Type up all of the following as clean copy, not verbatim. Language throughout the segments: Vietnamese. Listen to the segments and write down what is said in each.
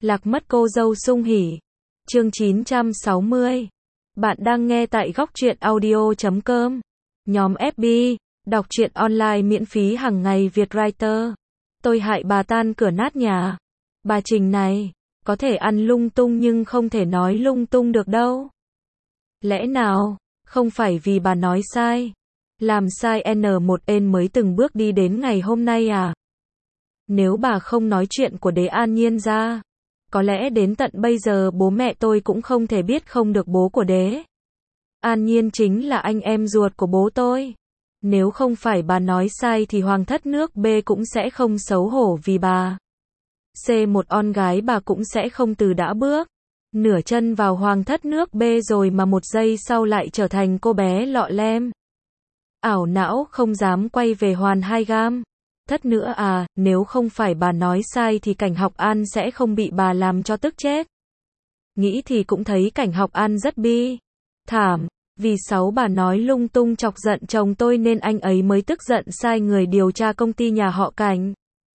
Lạc mất cô dâu sung hỉ. Chương 960. Bạn đang nghe tại góc truyện audio.com. Nhóm FB, đọc truyện online miễn phí hàng ngày Việt Writer. Tôi hại bà tan cửa nát nhà. Bà Trình này, có thể ăn lung tung nhưng không thể nói lung tung được đâu. Lẽ nào, không phải vì bà nói sai, làm sai N1N mới từng bước đi đến ngày hôm nay à? Nếu bà không nói chuyện của Đế An Nhiên ra, có lẽ đến tận bây giờ bố mẹ tôi cũng không thể biết không được bố của Đế An Nhiên chính là anh em ruột của bố tôi. Nếu không phải bà nói sai thì hoàng thất nước B cũng sẽ không xấu hổ vì bà. C một con gái bà cũng sẽ không từ đã bước nửa chân vào hoàng thất nước B rồi mà một giây sau lại trở thành cô bé lọ lem. Ảo não không dám quay về Hoàn Hai Gam. Thất nữa à, nếu không phải bà nói sai thì Cảnh Học An sẽ không bị bà làm cho tức chết. Nghĩ thì cũng thấy Cảnh Học An rất bi thảm, vì bà nói lung tung chọc giận chồng tôi nên anh ấy mới tức giận sai người điều tra công ty nhà họ Cảnh.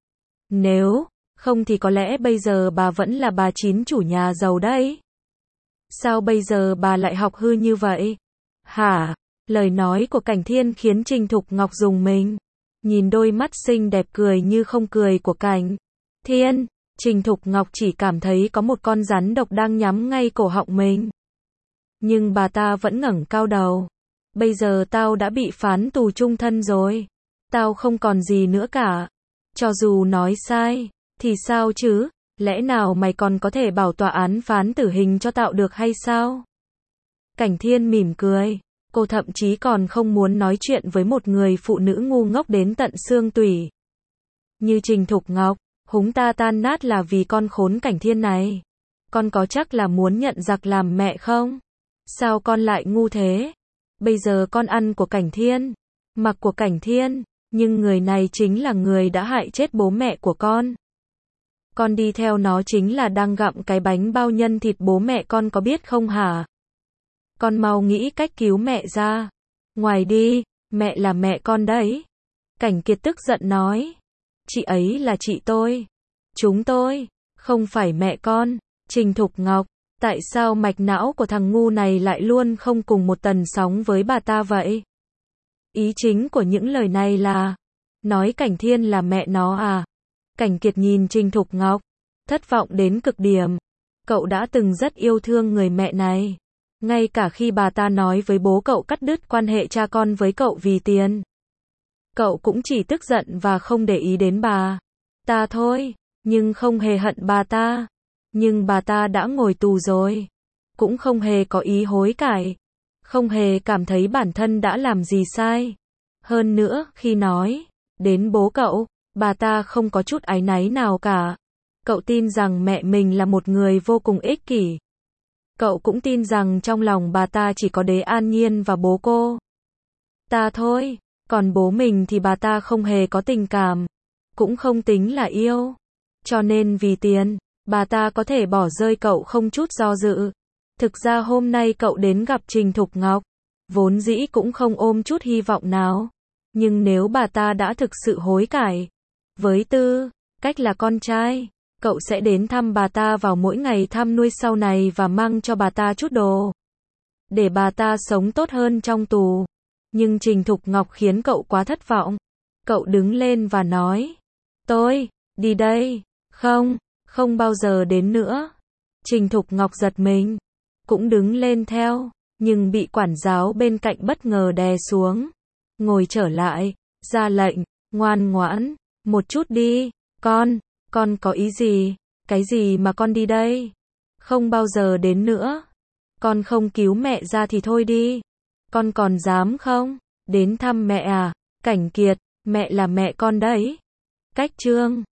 Nếu không thì có lẽ bây giờ bà vẫn là bà chín chủ nhà giàu đấy. Sao bây giờ bà lại học hư như vậy? Hả? Lời nói của Cảnh Thiên khiến Trình Thục Ngọc rùng mình. Nhìn đôi mắt xinh đẹp cười như không cười của Cảnh Thiên, Trình Thục Ngọc chỉ cảm thấy có một con rắn độc đang nhắm ngay cổ họng mình. Nhưng bà ta vẫn ngẩng cao đầu. Bây giờ tao đã bị phán tù chung thân rồi. Tao không còn gì nữa cả. Cho dù nói sai, thì sao chứ? Lẽ nào mày còn có thể bảo tòa án phán tử hình cho tao được hay sao? Cảnh Thiên mỉm cười. Cô thậm chí còn không muốn nói chuyện với một người phụ nữ ngu ngốc đến tận xương tủy như Trình Thục Ngọc. Húng ta tan nát là vì con khốn Cảnh Thiên này. Con có chắc là muốn nhận giặc làm mẹ không? Sao con lại ngu thế? Bây giờ con ăn của Cảnh Thiên, mặc của Cảnh Thiên, nhưng người này chính là người đã hại chết bố mẹ của con. Con đi theo nó chính là đang gặm cái bánh bao nhân thịt bố mẹ con có biết không hả? Con mau nghĩ cách cứu mẹ ra. Ngoài đi, mẹ là mẹ con đấy. Cảnh Kiệt tức giận nói. Chị ấy là chị tôi. Chúng tôi, không phải mẹ con. Trình Thục Ngọc, tại sao mạch não của thằng ngu này lại luôn không cùng một tần sóng với bà ta vậy? Ý chính của những lời này là, nói Cảnh Thiên là mẹ nó à? Cảnh Kiệt nhìn Trình Thục Ngọc, thất vọng đến cực điểm. Cậu đã từng rất yêu thương người mẹ này. Ngay cả khi bà ta nói với bố cậu cắt đứt quan hệ cha con với cậu vì tiền, cậu cũng chỉ tức giận và không để ý đến bà ta thôi, nhưng không hề hận bà ta. Nhưng bà ta đã ngồi tù rồi, cũng không hề có ý hối cải, không hề cảm thấy bản thân đã làm gì sai. Hơn nữa, khi nói đến bố cậu, bà ta không có chút áy náy nào cả. Cậu tin rằng mẹ mình là một người vô cùng ích kỷ. Cậu cũng tin rằng trong lòng bà ta chỉ có Đế An Nhiên và bố cô ta thôi, còn bố mình thì bà ta không hề có tình cảm, cũng không tính là yêu. Cho nên vì tiền, bà ta có thể bỏ rơi cậu không chút do dự. Thực ra hôm nay cậu đến gặp Trình Thục Ngọc, vốn dĩ cũng không ôm chút hy vọng nào. Nhưng nếu bà ta đã thực sự hối cải, với tư cách là con trai, cậu sẽ đến thăm bà ta vào mỗi ngày thăm nuôi sau này và mang cho bà ta chút đồ, để bà ta sống tốt hơn trong tù. Nhưng Trình Thục Ngọc khiến cậu quá thất vọng. Cậu đứng lên và nói, tôi đi đây, không bao giờ đến nữa. Trình Thục Ngọc giật mình, cũng đứng lên theo, nhưng bị quản giáo bên cạnh bất ngờ đè xuống. Ngồi trở lại, ra lệnh, ngoan ngoãn, một chút đi, con có ý gì? Cái gì mà con đi đây? Không bao giờ đến nữa. Con không cứu mẹ ra thì thôi đi. Con còn dám không? Đến thăm mẹ à? Cảnh Kiệt, mẹ là mẹ con đấy. Cách chương